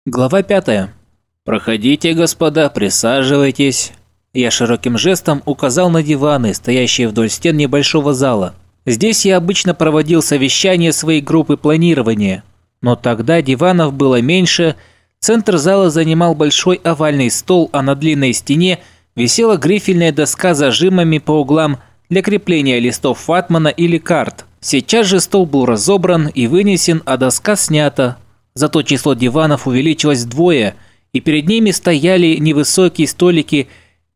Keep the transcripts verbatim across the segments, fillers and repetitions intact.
Глава пятая. «Проходите, господа, присаживайтесь». Я широким жестом указал на диваны, стоящие вдоль стен небольшого зала. Здесь я обычно проводил совещания своей группы планирования. Но тогда диванов было меньше, центр зала занимал большой овальный стол, а на длинной стене висела грифельная доска с зажимами по углам для крепления листов ватмана или карт. Сейчас же стол был разобран и вынесен, а доска снята. Зато число диванов увеличилось вдвое, и перед ними стояли невысокие столики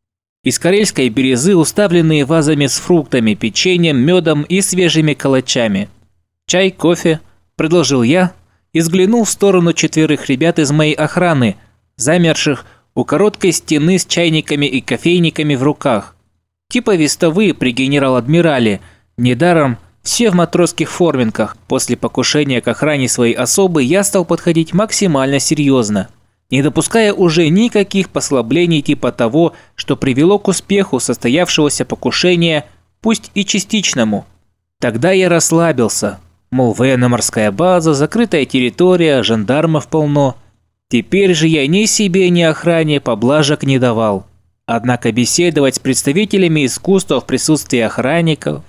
из карельской бирюзы, уставленные вазами с фруктами, печеньем, медом и свежими калачами. «Чай, кофе?» – предложил я и взглянул в сторону четверых ребят из моей охраны, замерших у короткой стены с чайниками и кофейниками в руках. Типа вестовые при генерал-адмирале, недаром все в матросских форменках. После покушения к охране своей особы я стал подходить максимально серьезно, не допуская уже никаких послаблений типа того, что привело к успеху состоявшегося покушения, пусть и частичному. Тогда я расслабился, мол, военно-морская база, закрытая территория, жандармов полно. Теперь же я ни себе, ни охране поблажек не давал. Однако беседовать с представителями искусства в присутствии охранников...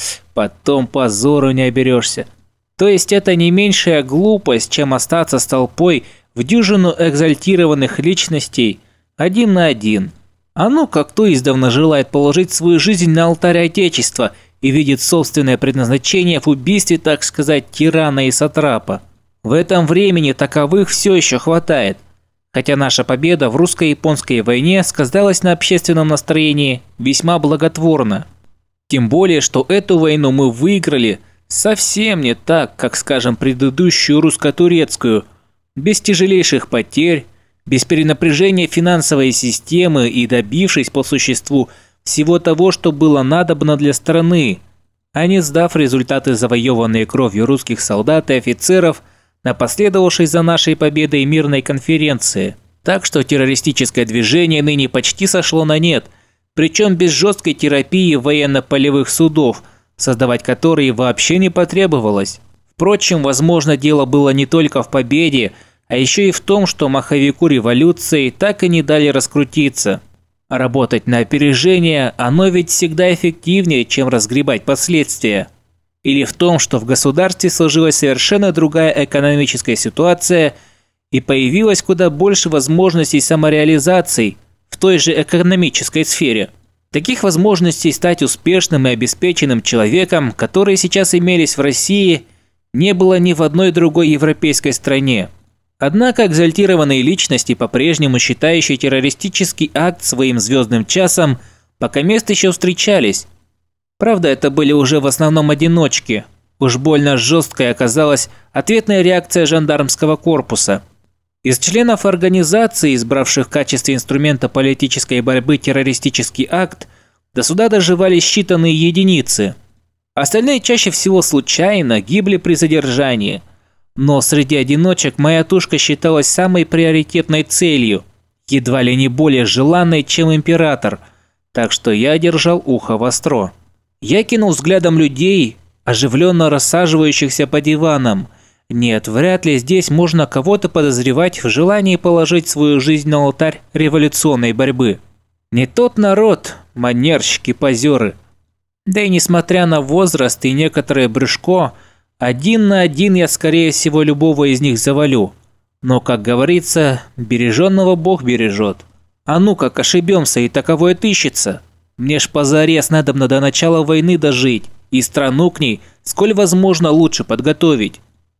Потом позору не оберешься. То есть это не меньшая глупость, чем остаться с толпой в дюжину экзальтированных личностей один на один. А ну как кто издавна желает положить свою жизнь на алтарь Отечества и видит собственное предназначение в убийстве, так сказать, тирана и сатрапа. В этом времени таковых все еще хватает. Хотя наша победа в русско-японской войне сказалась на общественном настроении весьма благотворно. Тем более, что эту войну мы выиграли совсем не так, как, скажем, предыдущую русско-турецкую, без тяжелейших потерь, без перенапряжения финансовой системы и добившись по существу всего того, что было надобно для страны, а не сдав результаты завоеванные кровью русских солдат и офицеров на последовавшей за нашей победой мирной конференции. Так что террористическое движение ныне почти сошло на нет, причем без жесткой терапии военно-полевых судов, создавать которые вообще не потребовалось. Впрочем, возможно, дело было не только в победе, а еще и в том, что маховику революции так и не дали раскрутиться. Работать на опережение, оно ведь всегда эффективнее, чем разгребать последствия. Или в том, что в государстве сложилась совершенно другая экономическая ситуация и появилось куда больше возможностей самореализации в той же экономической сфере. Таких возможностей стать успешным и обеспеченным человеком, которые сейчас имелись в России, не было ни в одной другой европейской стране. Однако экзальтированные личности, по-прежнему считающие террористический акт своим звездным часом, пока мест еще встречались. Правда, это были уже в основном одиночки. Уж больно жесткой оказалась ответная реакция жандармского корпуса. Из членов организации, избравших в качестве инструмента политической борьбы террористический акт, до суда доживались считанные единицы. Остальные чаще всего случайно гибли при задержании. Но среди одиночек моя тушка считалась самой приоритетной целью, едва ли не более желанной, чем император, так что я держал ухо востро. Я кинул взглядом людей, оживленно рассаживающихся по диванам. Нет, вряд ли здесь можно кого-то подозревать в желании положить свою жизнь на алтарь революционной борьбы. Не тот народ, манерщики-позеры. Да и несмотря на возраст и некоторое брюшко, один на один я скорее всего любого из них завалю. Но, как говорится, береженного Бог бережет. А ну как ошибемся и таковое тыщется. Мне ж позарез надобно до начала войны дожить и страну к ней сколь возможно лучше подготовить.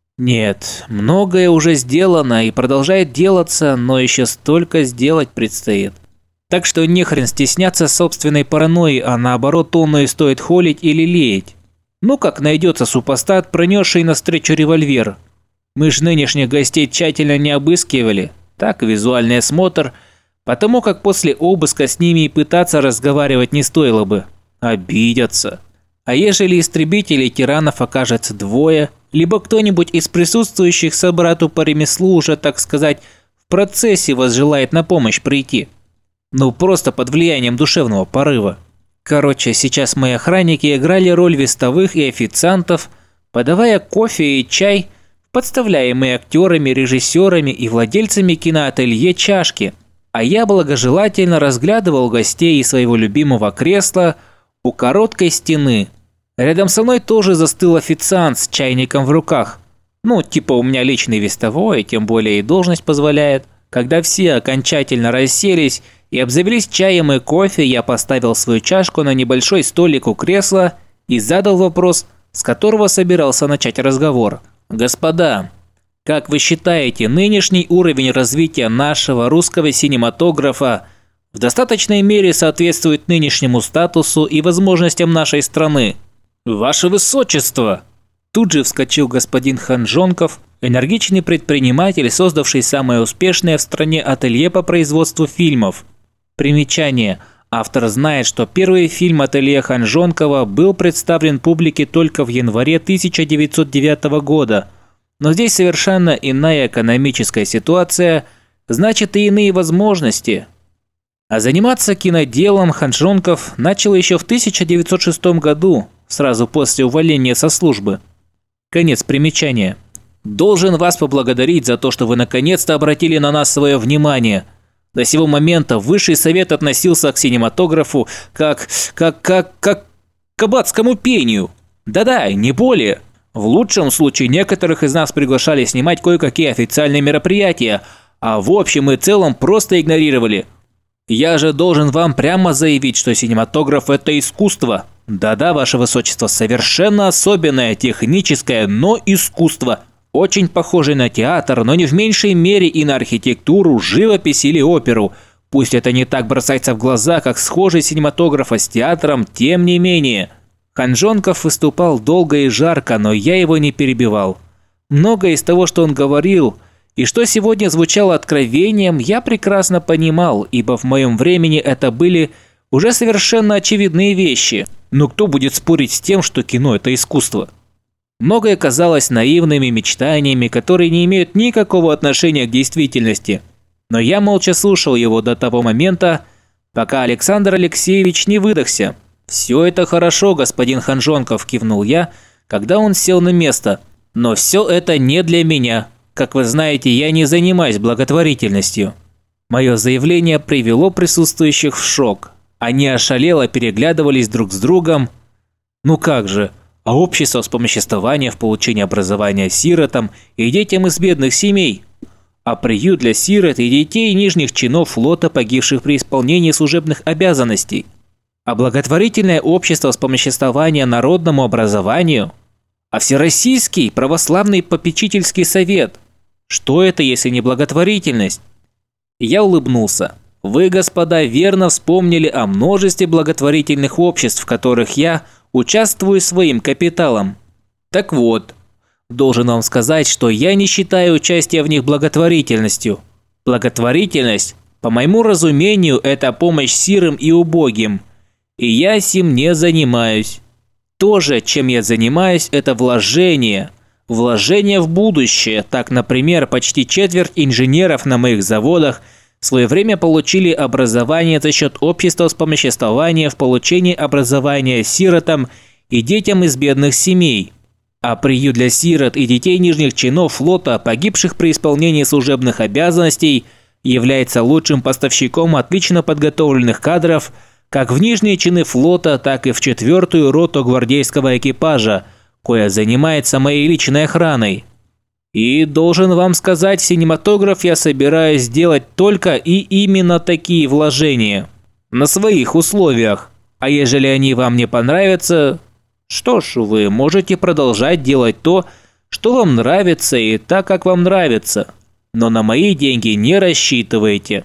Нет, многое уже сделано и продолжает делаться, но еще столько сделать предстоит. Так что нехрен стесняться собственной паранойи, а наоборот тонную стоит холить или лелеять. Ну как найдется супостат, пронесший навстречу револьвер. Мы ж нынешних гостей тщательно не обыскивали, так визуальный осмотр, потому как после обыска с ними и пытаться разговаривать не стоило бы. Обидятся. А ежели истребителей тиранов окажется двое, либо кто-нибудь из присутствующих собрату по ремеслу уже, так сказать, в процессе возжелает на помощь прийти. Ну просто под влиянием душевного порыва. Короче, сейчас мои охранники играли роль вестовых и официантов, подавая кофе и чай подставляемые актерами, режиссерами и владельцами киноателье чашки, а я благожелательно разглядывал гостей из своего любимого кресла у короткой стены. Рядом со мной тоже застыл официант с чайником в руках. Ну, типа у меня личный вестовой, тем более и должность позволяет. Когда все окончательно расселись и обзавелись чаем и кофе, я поставил свою чашку на небольшой столик у кресла и задал вопрос, с которого собирался начать разговор. «Господа, как вы считаете, нынешний уровень развития нашего русского синематографа в достаточной мере соответствует нынешнему статусу и возможностям нашей страны?» «Ваше Высочество!» Тут же вскочил господин Ханжонков, энергичный предприниматель, создавший самое успешное в стране ателье по производству фильмов. Примечание. Автор знает, что первый фильм ателье Ханжонкова был представлен публике только в январе тысяча девятьсот девятого года. Но здесь совершенно иная экономическая ситуация, значит и иные возможности. А заниматься киноделом Ханжонков начал еще в тысяча девятьсот шестом году, сразу после увольнения со службы. Конец примечания. «Должен вас поблагодарить за то, что вы наконец-то обратили на нас свое внимание. До сего момента Высший Совет относился к синематографу как... как... как... как... к кабацкому пению. Да-да, не более. В лучшем случае некоторых из нас приглашали снимать кое-какие официальные мероприятия, а в общем и целом просто игнорировали. Я же должен вам прямо заявить, что синематограф – это искусство. Да-да, ваше высочество, совершенно особенное техническое, но искусство. Очень похожее на театр, но не в меньшей мере и на архитектуру, живопись или оперу. Пусть это не так бросается в глаза, как схожий синематографа с театром, тем не менее. Ханжонков выступал долго и жарко, но я его не перебивал. Многое из того, что он говорил, и что сегодня звучало откровением, я прекрасно понимал, ибо в моем времени это были уже совершенно очевидные вещи. Но кто будет спорить с тем, что кино – это искусство? Многое казалось наивными мечтаниями, которые не имеют никакого отношения к действительности. Но я молча слушал его до того момента, пока Александр Алексеевич не выдохся. «Все это хорошо, господин Ханжонков», – кивнул я, когда он сел на место. «Но все это не для меня. Как вы знаете, я не занимаюсь благотворительностью». Мое заявление привело присутствующих в шок. Они ошалело переглядывались друг с другом. Ну как же, а общество вспомоществования в получении образования сиротам и детям из бедных семей? А приют для сирот и детей нижних чинов флота, погибших при исполнении служебных обязанностей? А благотворительное общество вспомоществования народному образованию? А Всероссийский православный попечительский совет? Что это, если не благотворительность? Я улыбнулся. Вы, господа, верно вспомнили о множестве благотворительных обществ, в которых я участвую своим капиталом. Так вот, должен вам сказать, что я не считаю участие в них благотворительностью. Благотворительность, по моему разумению, это помощь сирым и убогим. И я сим не занимаюсь. То же, чем я занимаюсь, это вложение. Вложение в будущее. Так, например, почти четверть инженеров на моих заводах в свое время получили образование за счет общества вспомоществования в получении образования сиротам и детям из бедных семей. А приют для сирот и детей нижних чинов флота, погибших при исполнении служебных обязанностей, является лучшим поставщиком отлично подготовленных кадров как в нижние чины флота, так и в четвертую роту гвардейского экипажа, коя занимается моей личной охраной. И должен вам сказать, в синематограф я собираюсь делать только и именно такие вложения. На своих условиях. А ежели они вам не понравятся, что ж, вы можете продолжать делать то, что вам нравится и так, как вам нравится. Но на мои деньги не рассчитывайте.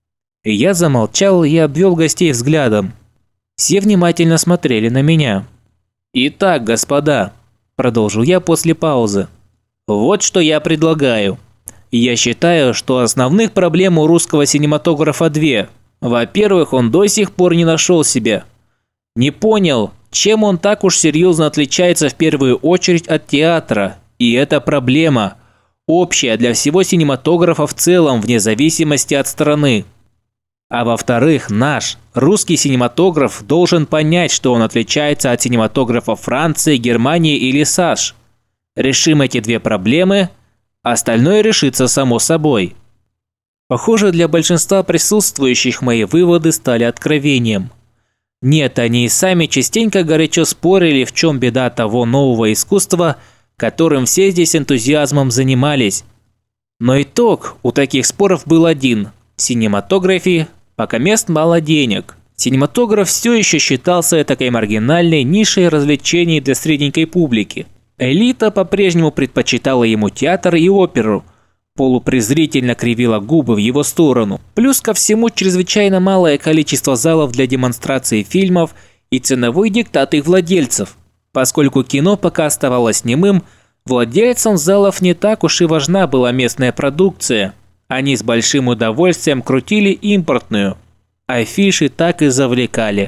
Я замолчал и обвел гостей взглядом. Все внимательно смотрели на меня. «Итак, господа», – продолжил я после паузы. Вот что я предлагаю. Я считаю, что основных проблем у русского синематографа две. Во-первых, он до сих пор не нашел себя. Не понял, чем он так уж серьезно отличается в первую очередь от театра. И это проблема, общая для всего синематографа в целом, вне зависимости от страны. А во-вторых, наш, русский синематограф должен понять, что он отличается от синематографа Франции, Германии или САШ. Решим эти две проблемы, остальное решится само собой. Похоже, для большинства присутствующих мои выводы стали откровением. Нет, они и сами частенько горячо спорили, в чем беда того нового искусства, которым все здесь энтузиазмом занимались. Но итог у таких споров был один – в синематографии пока мест мало денег. Синематограф все еще считался этакой маргинальной нишей развлечений для средненькой публики. Элита по-прежнему предпочитала ему театр и оперу, полупрезрительно кривила губы в его сторону. Плюс ко всему чрезвычайно малое количество залов для демонстрации фильмов и ценовой диктат их владельцев. Поскольку кино пока оставалось немым, владельцам залов не так уж и важна была местная продукция. Они с большим удовольствием крутили импортную. Афиши так и завлекали.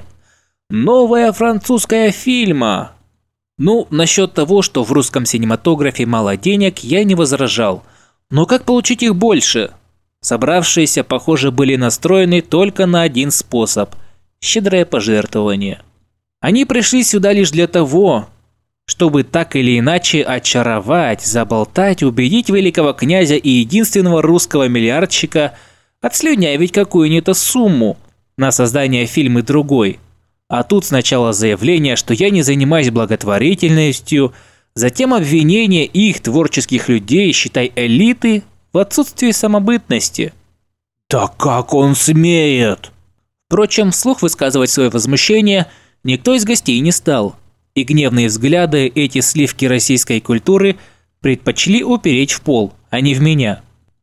«Новая французская фильма!» Ну, насчет того, что в русском синематографе мало денег, я не возражал. Но как получить их больше? Собравшиеся, похоже, были настроены только на один способ – щедрое пожертвование. Они пришли сюда лишь для того, чтобы так или иначе очаровать, заболтать, убедить великого князя и единственного русского миллиардщика отслюнявить какую-нибудь сумму на создание фильма другой. А тут сначала заявление, что я не занимаюсь благотворительностью, затем обвинение их творческих людей, считай элиты, в отсутствии самобытности. «Да как он смеет!» Впрочем, вслух высказывать свое возмущение никто из гостей не стал, и гневные взгляды эти сливки российской культуры предпочли упереть в пол, а не в меня.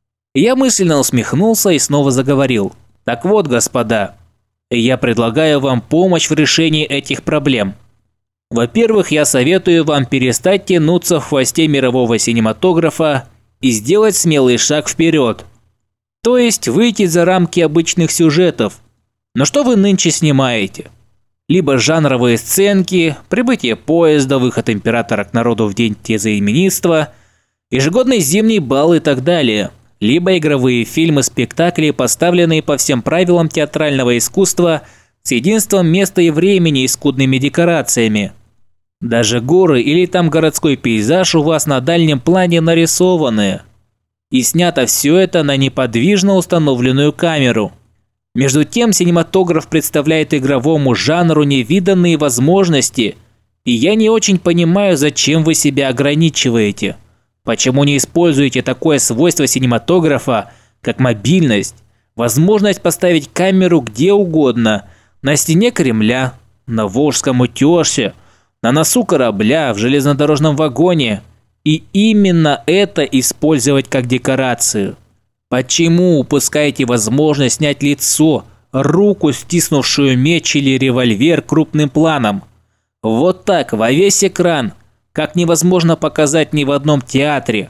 Я мысленно усмехнулся и снова заговорил. «Так вот, господа, я предлагаю вам помощь в решении этих проблем. Во-первых, я советую вам перестать тянуться в хвосте мирового синематографа и сделать смелый шаг вперед. То есть выйти за рамки обычных сюжетов. Но что вы нынче снимаете? Либо жанровые сценки, прибытие поезда, выход императора к народу в день тезаименитства, ежегодный зимний бал и так далее. Либо игровые фильмы, спектакли, поставленные по всем правилам театрального искусства с единством места и времени и скудными декорациями. Даже горы или там городской пейзаж у вас на дальнем плане нарисованы. И снято все это на неподвижно установленную камеру. Между тем синематограф представляет игровому жанру невиданные возможности, и я не очень понимаю, зачем вы себя ограничиваете. Почему не используете такое свойство синематографа, как мобильность, возможность поставить камеру где угодно, на стене Кремля, на Волжском утёсе, на носу корабля, в железнодорожном вагоне, и именно это использовать как декорацию? Почему упускаете возможность снять лицо, руку, стиснувшую меч или револьвер крупным планом? Вот так, во весь экран, как невозможно показать ни в одном театре.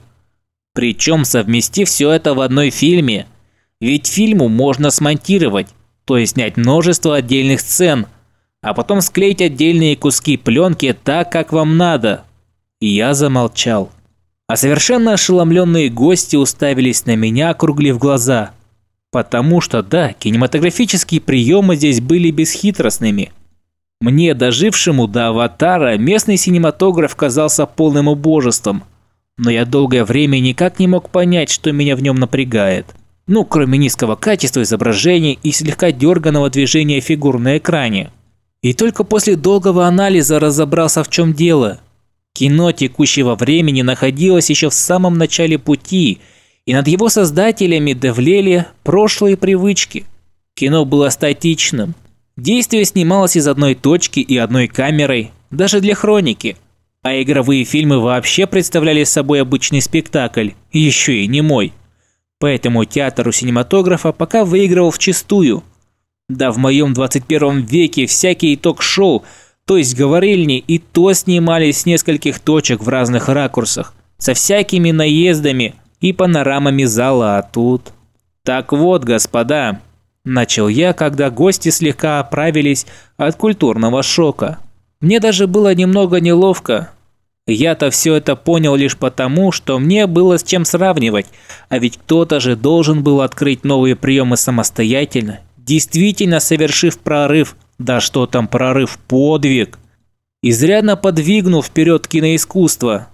Причем совместив все это в одной фильме. Ведь фильму можно смонтировать, то есть снять множество отдельных сцен, а потом склеить отдельные куски пленки так, как вам надо. И я замолчал. А совершенно ошеломленные гости уставились на меня, округлив глаза. Потому что, да, кинематографические приемы здесь были бесхитростными. Мне, дожившему до «Аватара», местный синематограф казался полным убожеством. Но я долгое время никак не мог понять, что меня в нем напрягает. Ну, кроме низкого качества изображения и слегка дерганого движения фигур на экране. И только после долгого анализа разобрался, в чем дело. Кино текущего времени находилось еще в самом начале пути, и над его создателями давлели прошлые привычки. Кино было статичным. Действие снималось из одной точки и одной камерой, даже для хроники. А игровые фильмы вообще представляли собой обычный спектакль, еще и немой. Поэтому театр у синематографа пока выигрывал вчистую. Да в моем двадцать первом веке всякие ток-шоу, то есть говорильни, и то снимались с нескольких точек в разных ракурсах, со всякими наездами и панорамами зала, а тут... Так вот, господа... Начал я, когда гости слегка оправились от культурного шока. Мне даже было немного неловко. Я-то все это понял лишь потому, что мне было с чем сравнивать, а ведь кто-то же должен был открыть новые приемы самостоятельно, действительно совершив прорыв, да что там прорыв, подвиг, изрядно подвигнув вперед киноискусство.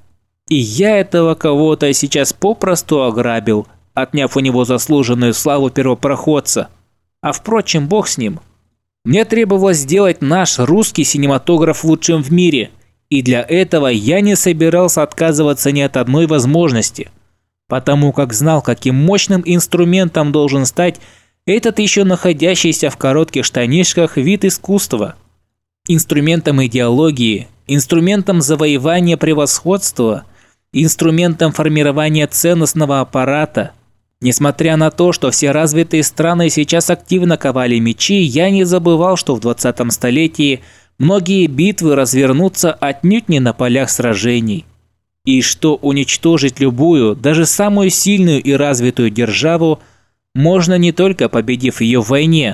И я этого кого-то сейчас попросту ограбил, отняв у него заслуженную славу первопроходца. А впрочем, бог с ним. Мне требовалось сделать наш русский синематограф лучшим в мире, и для этого я не собирался отказываться ни от одной возможности, потому как знал, каким мощным инструментом должен стать этот еще находящийся в коротких штанишках вид искусства. Инструментом идеологии, инструментом завоевания превосходства, инструментом формирования ценностного аппарата. Несмотря на то, что все развитые страны сейчас активно ковали мечи, я не забывал, что в двадцатом столетии многие битвы развернутся отнюдь не на полях сражений. И что уничтожить любую, даже самую сильную и развитую державу можно не только победив ее в войне.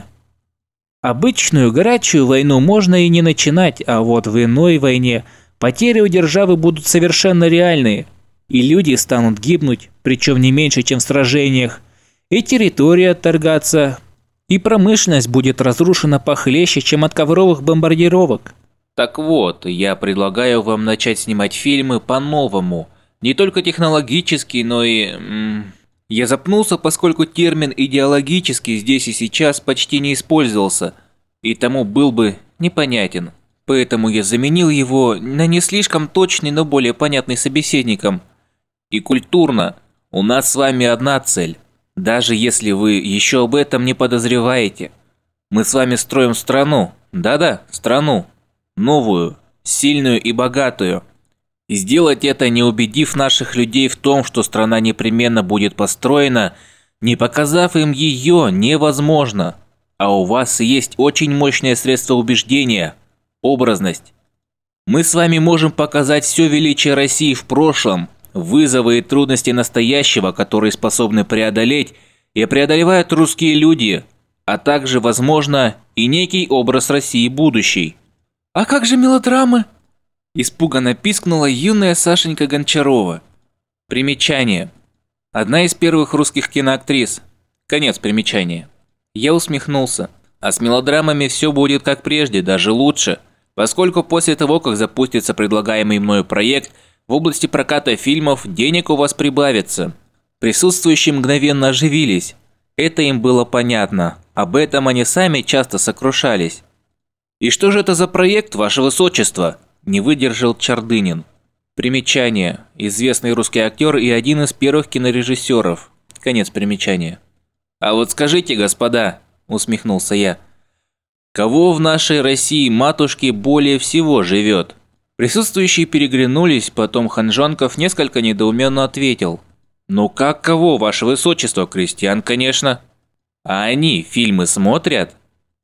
Обычную горячую войну можно и не начинать, а вот в иной войне потери у державы будут совершенно реальные. И люди станут гибнуть, причем не меньше, чем в сражениях, и территория отторгаться, и промышленность будет разрушена похлеще, чем от ковровых бомбардировок. Так вот, я предлагаю вам начать снимать фильмы по-новому. Не только технологически, но и... М- я запнулся, поскольку термин «идеологический» здесь и сейчас почти не использовался, и тому был бы непонятен. Поэтому я заменил его на не слишком точный, но более понятный собеседником. И культурно. У нас с вами одна цель. Даже если вы еще об этом не подозреваете. Мы с вами строим страну. Да-да, страну. Новую, сильную и богатую. И сделать это, не убедив наших людей в том, что страна непременно будет построена, не показав им ее, невозможно. А у вас есть очень мощное средство убеждения – образность. Мы с вами можем показать все величие России в прошлом, вызовы и трудности настоящего, которые способны преодолеть и преодолевают русские люди, а также, возможно, и некий образ России будущей. «А как же мелодрамы?» – испуганно пискнула юная Сашенька Гончарова. Примечание. Одна из первых русских киноактрис. Конец примечания. Я усмехнулся. А с мелодрамами все будет как прежде, даже лучше, поскольку после того, как запустится предлагаемый мною проект, в области проката фильмов денег у вас прибавится. Присутствующие мгновенно оживились. Это им было понятно. Об этом они сами часто сокрушались. «И что же это за проект, ваше высочество?» – не выдержал Чардынин. Примечание. Известный русский актер и один из первых кинорежиссеров. Конец примечания. «А вот скажите, господа», – усмехнулся я, – «кого в нашей России матушке более всего живет?» Присутствующие переглянулись, потом Ханжонков несколько недоуменно ответил. «Ну как кого, ваше высочество, крестьян, конечно». «А они фильмы смотрят?»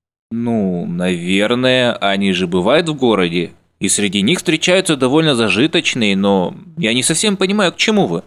«Ну, наверное, они же бывают в городе, и среди них встречаются довольно зажиточные, но я не совсем понимаю, к чему вы».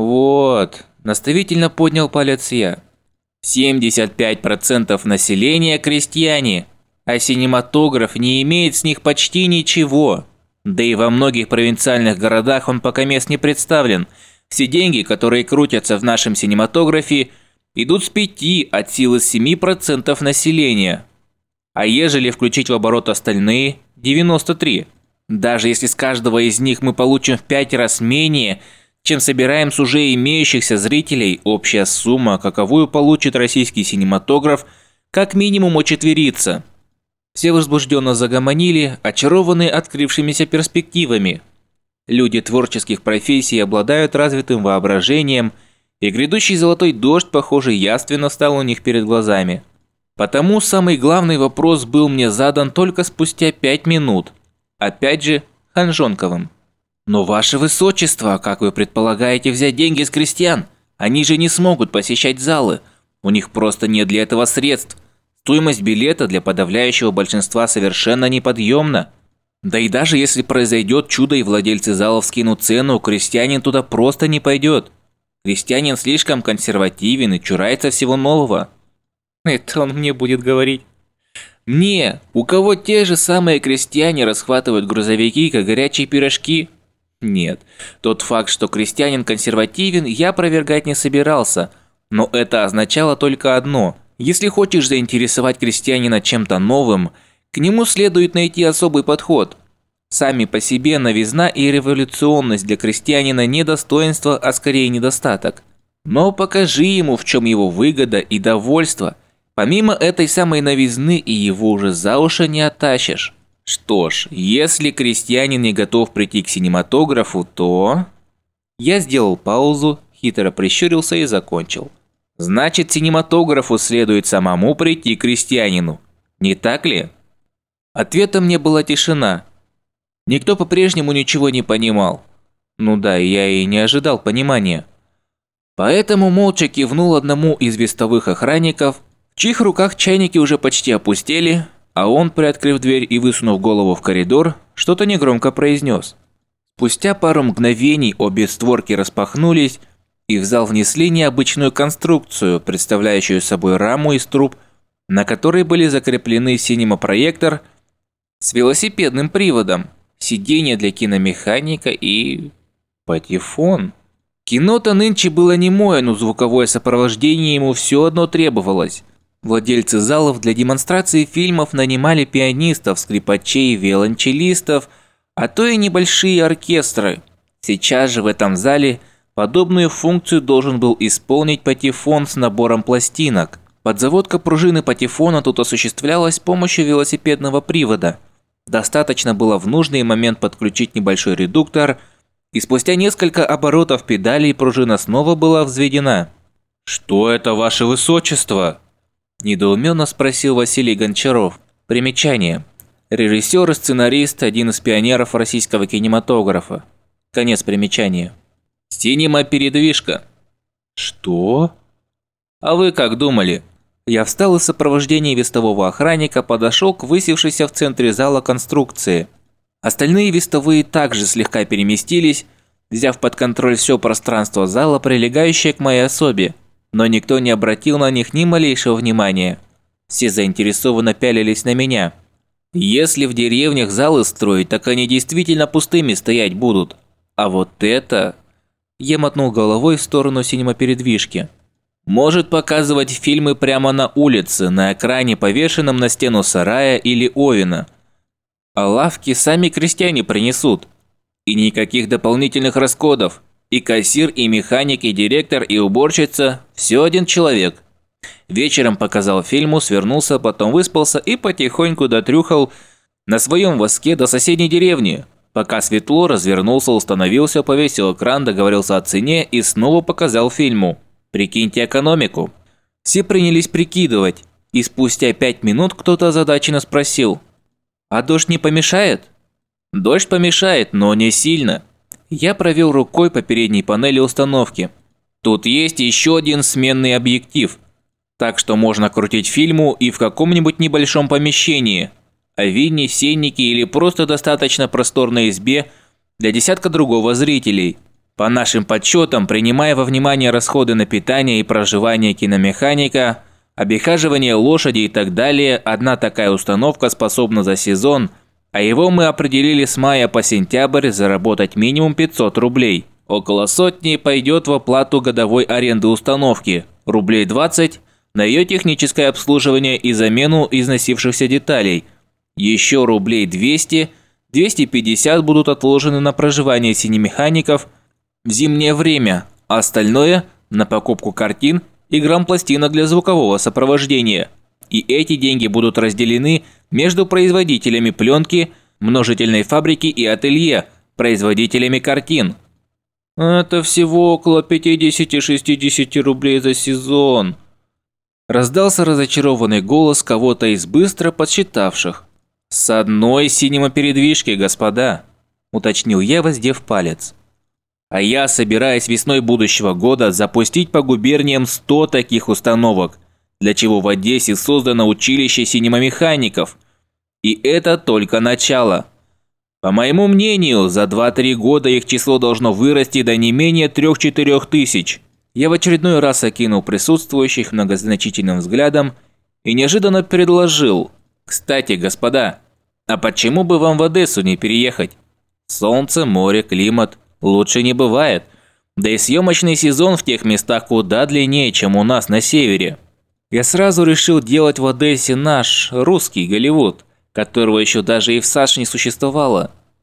«Вот», – наставительно поднял палец я. семьдесят пять процентов населения крестьяне, а синематограф не имеет с них почти ничего. Да и во многих провинциальных городах он пока мест не представлен. Все деньги, которые крутятся в нашем синематографе, идут с пяти от силы семи процентов населения. А ежели включить в оборот остальные – девяносто три. Даже если с каждого из них мы получим в пять раз менее, чем собираем с уже имеющихся зрителей, общая сумма, каковую получит российский синематограф, как минимум учетверится. Все возбужденно загомонили, очарованные открывшимися перспективами. Люди творческих профессий обладают развитым воображением, и грядущий золотой дождь, похоже, явственно стал у них перед глазами. Потому самый главный вопрос был мне задан только спустя пять минут. Опять же, Ханжонковым. «Но, ваше высочество, как вы предполагаете взять деньги с крестьян? Они же не смогут посещать залы. У них просто нет для этого средств. Стоимость билета для подавляющего большинства совершенно неподъемна. Да и даже если произойдет чудо и владельцы залов скинут цену, крестьянин туда просто не пойдет. Крестьянин слишком консервативен и чурается всего нового». Это он мне будет говорить. Мне, у кого те же самые крестьяне расхватывают грузовики, как горячие пирожки? Нет, тот факт, что крестьянин консервативен, я опровергать не собирался. Но это означало только одно. Если хочешь заинтересовать крестьянина чем-то новым, к нему следует найти особый подход. Сами по себе новизна и революционность для крестьянина не достоинство, а скорее недостаток. Но покажи ему, в чем его выгода и довольство. Помимо этой самой новизны и его уже за уши не оттащишь. Что ж, если крестьянин не готов прийти к синематографу, то... Я сделал паузу, хитро прищурился и закончил. Значит, синематографу следует самому прийти к крестьянину. Не так ли? Ответом мне была тишина. Никто по-прежнему ничего не понимал. Ну да, я и не ожидал понимания. Поэтому молча кивнул одному из вестовых охранников, в чьих руках чайники уже почти опустели, а он, приоткрыв дверь и высунув голову в коридор, что-то негромко произнес. Спустя пару мгновений обе створки распахнулись, и в зал внесли необычную конструкцию, представляющую собой раму из труб, на которой были закреплены синемопроектор с велосипедным приводом, сиденье для киномеханика и... патефон. Кино-то нынче было немое, но звуковое сопровождение ему все одно требовалось. Владельцы залов для демонстрации фильмов нанимали пианистов, скрипачей, виолончелистов, а то и небольшие оркестры. Сейчас же в этом зале подобную функцию должен был исполнить патефон с набором пластинок. Подзаводка пружины патефона тут осуществлялась с помощью велосипедного привода. Достаточно было в нужный момент подключить небольшой редуктор, и спустя несколько оборотов педалей пружина снова была взведена. «Что это, ваше высочество?» – недоуменно спросил Василий Гончаров. Примечание. Режиссер и сценарист, один из пионеров российского кинематографа. Конец примечания. «Синема-передвижка». «Что?» «А вы как думали?» Я встал из сопровождения вестового охранника, подошел к высевшейся в центре зала конструкции. Остальные вестовые также слегка переместились, взяв под контроль все пространство зала, прилегающее к моей особе, но никто не обратил на них ни малейшего внимания. Все заинтересованно пялились на меня. Если в деревнях залы строить, так они действительно пустыми стоять будут. А вот это... Я мотнул головой в сторону синемапередвижки. Может показывать фильмы прямо на улице, на экране, повешенном на стену сарая или овена. А лавки сами крестьяне принесут. И никаких дополнительных расходов. И кассир, и механик, и директор, и уборщица – все один человек. Вечером показал фильму, свернулся, потом выспался и потихоньку дотрюхал на своем воске до соседней деревни. Пока светло, развернулся, установился, повесил экран, договорился о цене и снова показал фильму. Прикиньте экономику. Все принялись прикидывать, и спустя пять минут кто-то озадаченно спросил: «А дождь не помешает?» «Дождь помешает, но не сильно». Я провел рукой по передней панели установки. Тут есть еще один сменный объектив, так что можно крутить фильму и в каком-нибудь небольшом помещении, авине, сеннике или просто достаточно просторной избе для десятка другого зрителей. По нашим подсчетам, принимая во внимание расходы на питание и проживание киномеханика, обихаживание лошади и так далее, одна такая установка способна за сезон, а его мы определили с мая по сентябрь, заработать минимум пятьсот рублей. Около сотни пойдет в оплату годовой аренды установки, рублей двадцать на ее техническое обслуживание и замену износившихся деталей. Еще рублей двести, двести пятьдесят будут отложены на проживание синемехаников в зимнее время, а остальное – на покупку картин и грампластинок для звукового сопровождения. И эти деньги будут разделены между производителями пленки, множительной фабрики и ателье, производителями картин. Это всего около пятьдесят-шестьдесят рублей за сезон. Раздался разочарованный голос кого-то из быстро подсчитавших. «С одной синемапередвижки, господа», – уточнил я, воздев палец. «А я собираюсь весной будущего года запустить по губерниям сто таких установок, для чего в Одессе создано училище синемамехаников. И это только начало. По моему мнению, за два-три года их число должно вырасти до не менее трех-четырех тысяч». Я в очередной раз окинул присутствующих многозначительным взглядом и неожиданно предложил: «Кстати, господа, а почему бы вам в Одессу не переехать? Солнце, море, климат. Лучше не бывает. Да и съемочный сезон в тех местах куда длиннее, чем у нас на севере». Я сразу решил делать в Одессе наш русский Голливуд, которого еще даже и в САШ не существовало.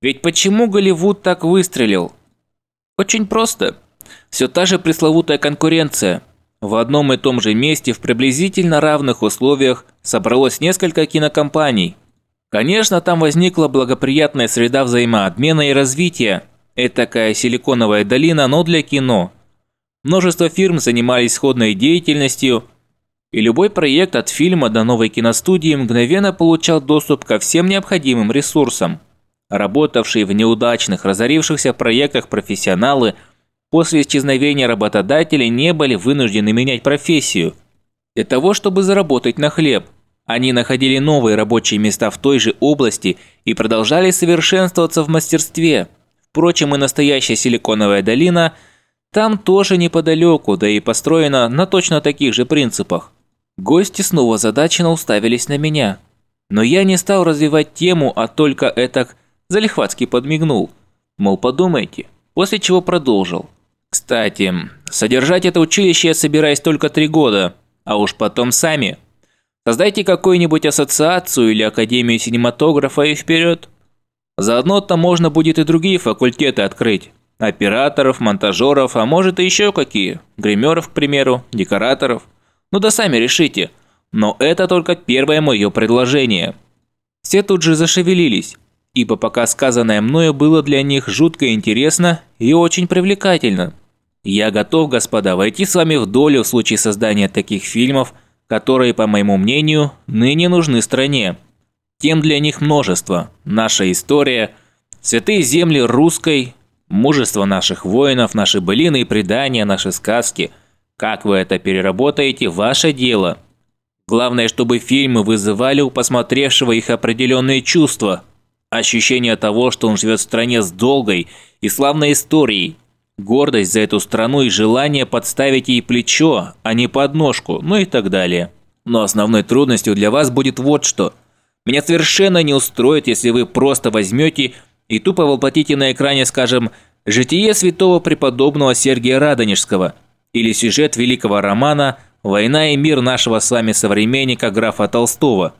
Ведь почему Голливуд так выстрелил? Очень просто. Все та же пресловутая конкуренция. В одном и том же месте в приблизительно равных условиях собралось несколько кинокомпаний. Конечно, там возникла благоприятная среда взаимообмена и развития. Это такая силиконовая долина, но для кино. Множество фирм занимались сходной деятельностью, и любой проект от фильма до новой киностудии мгновенно получал доступ ко всем необходимым ресурсам. Работавшие в неудачных, разорившихся проектах профессионалы после исчезновения работодателей не были вынуждены менять профессию. Для того, чтобы заработать на хлеб, они находили новые рабочие места в той же области и продолжали совершенствоваться в мастерстве. Впрочем, и настоящая силиконовая долина там тоже неподалеку, да и построена на точно таких же принципах. Гости снова озадаченно уставились на меня. Но я не стал развивать тему, а только этак залихватски подмигнул. Мол, подумайте, после чего продолжил. Кстати, содержать это училище я собираюсь только три года, а уж потом сами. Создайте какую-нибудь ассоциацию или академию синематографа и вперед. Заодно-то можно будет и другие факультеты открыть. Операторов, монтажеров, а может и еще какие. Гримеров, к примеру, декораторов. Ну да сами решите. Но это только первое мое предложение. Все тут же зашевелились, ибо пока сказанное мною было для них жутко интересно и очень привлекательно. Я готов, господа, войти с вами в долю в случае создания таких фильмов, которые, по моему мнению, ныне нужны стране. Тем для них множество. Наша история, святые земли русской, мужество наших воинов, наши былины и предания, наши сказки. Как вы это переработаете – ваше дело. Главное, чтобы фильмы вызывали у посмотревшего их определенные чувства. Ощущение того, что он живет в стране с долгой и славной историей. Гордость за эту страну и желание подставить ей плечо, а не подножку, ну и так далее. Но основной трудностью для вас будет вот что. Меня совершенно не устроит, если вы просто возьмете и тупо воплотите на экране, скажем, «Житие святого преподобного Сергия Радонежского» или сюжет великого романа «Война и мир» нашего с вами современника графа Толстого.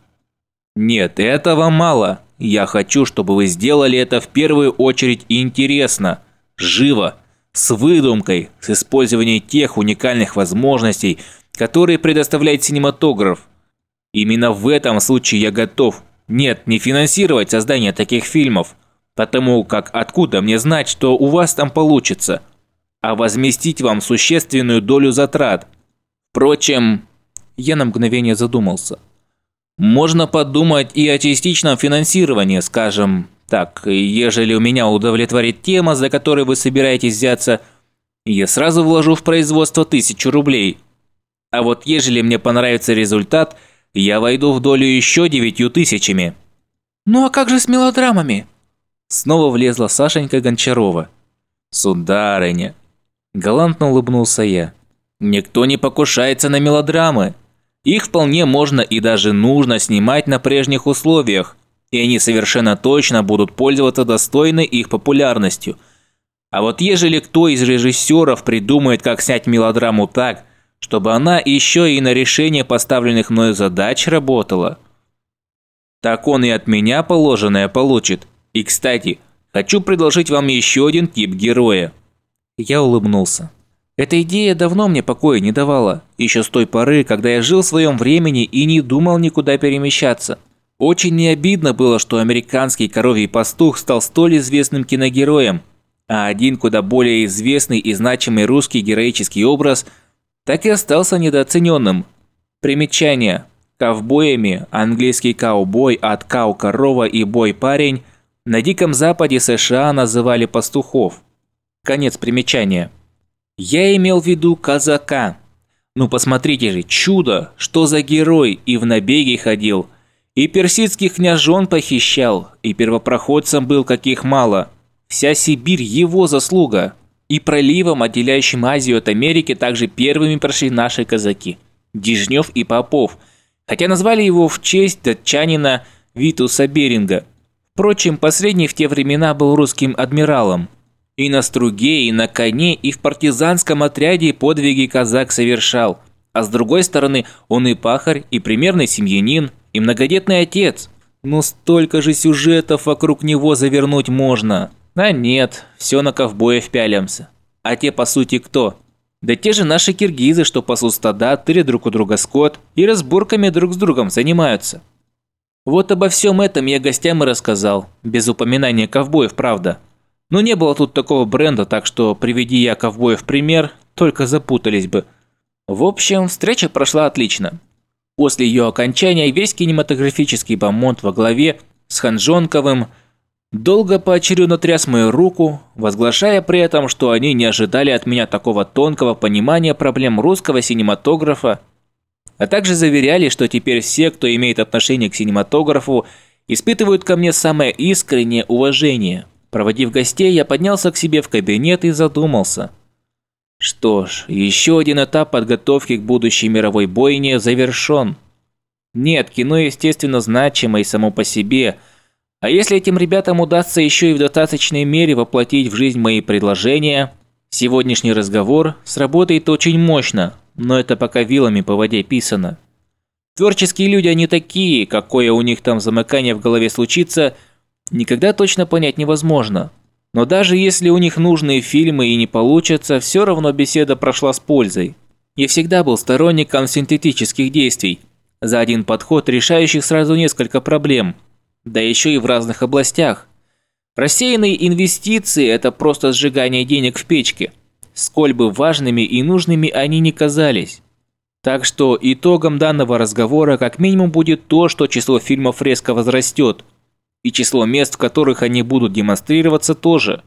Нет, этого мало. Я хочу, чтобы вы сделали это в первую очередь интересно, живо, с выдумкой, с использованием тех уникальных возможностей, которые предоставляет синематограф. Именно в этом случае я готов, нет, не финансировать создание таких фильмов, потому как откуда мне знать, что у вас там получится, а возместить вам существенную долю затрат. Впрочем, я на мгновение задумался. Можно подумать и о частичном финансировании, скажем так, ежели у меня удовлетворит тема, за которой вы собираетесь взяться, я сразу вложу в производство тысячу рублей. А вот ежели мне понравится результат, я войду в долю еще девятью тысячами. Ну а как же с мелодрамами? Снова влезла Сашенька Гончарова. Сударыня, галантно улыбнулся я. Никто не покушается на мелодрамы. Их вполне можно и даже нужно снимать на прежних условиях, и они совершенно точно будут пользоваться достойной их популярностью. А вот ежели кто из режиссеров придумает, как снять мелодраму так, чтобы она еще и на решение поставленных мною задач работала, так он и от меня положенное получит. И, кстати, хочу предложить вам еще один тип героя. Я улыбнулся. Эта идея давно мне покоя не давала, еще с той поры, когда я жил в своем времени и не думал никуда перемещаться. Очень не обидно было, что американский коровий пастух стал столь известным киногероем, а один куда более известный и значимый русский героический образ так и остался недооцененным. Примечание. Ковбоями английский каубой от кау-корова и бой-парень на Диком Западе США называли пастухов. Конец примечания. Я имел в виду казака. Ну посмотрите же, чудо, что за герой, и в набеги ходил, и персидских княжон похищал, и первопроходцем был каких мало. Вся Сибирь его заслуга. И проливом, отделяющим Азию от Америки, также первыми прошли наши казаки – Дежнев и Попов, хотя назвали его в честь датчанина Витуса Беринга. Впрочем, последний в те времена был русским адмиралом. И на струге, и на коне, и в партизанском отряде подвиги казак совершал. А с другой стороны, он и пахарь, и примерный семьянин, и многодетный отец. Ну столько же сюжетов вокруг него завернуть можно. А нет, все на ковбоев пялимся. А те по сути кто? Да те же наши киргизы, что пасут стада, тырят друг у друга скот и разборками друг с другом занимаются. Вот обо всем этом я гостям и рассказал, без упоминания ковбоев, правда. Но не было тут такого бренда, так что, приведи я ковбоев в пример, только запутались бы. В общем, встреча прошла отлично. После ее окончания весь кинематографический бомонд во главе с Ханжонковым долго поочередно тряс мою руку, возглашая при этом, что они не ожидали от меня такого тонкого понимания проблем русского кинематографа, а также заверяли, что теперь все, кто имеет отношение к кинематографу, испытывают ко мне самое искреннее уважение. Проводив гостей, я поднялся к себе в кабинет и задумался. Что ж, еще один этап подготовки к будущей мировой бойне завершен. Нет, кино естественно значимо и само по себе, а если этим ребятам удастся еще и в достаточной мере воплотить в жизнь мои предложения, сегодняшний разговор сработает очень мощно, но это пока вилами по воде писано. Творческие люди они такие, какое у них там замыкание в голове случится, никогда точно понять невозможно. Но даже если у них нужные фильмы и не получатся, все равно беседа прошла с пользой. Я всегда был сторонником синтетических действий, за один подход решающих сразу несколько проблем, да еще и в разных областях. Рассеянные инвестиции – это просто сжигание денег в печке, сколь бы важными и нужными они ни казались. Так что итогом данного разговора как минимум будет то, что число фильмов резко возрастет, и число мест, в которых они будут демонстрироваться, тоже.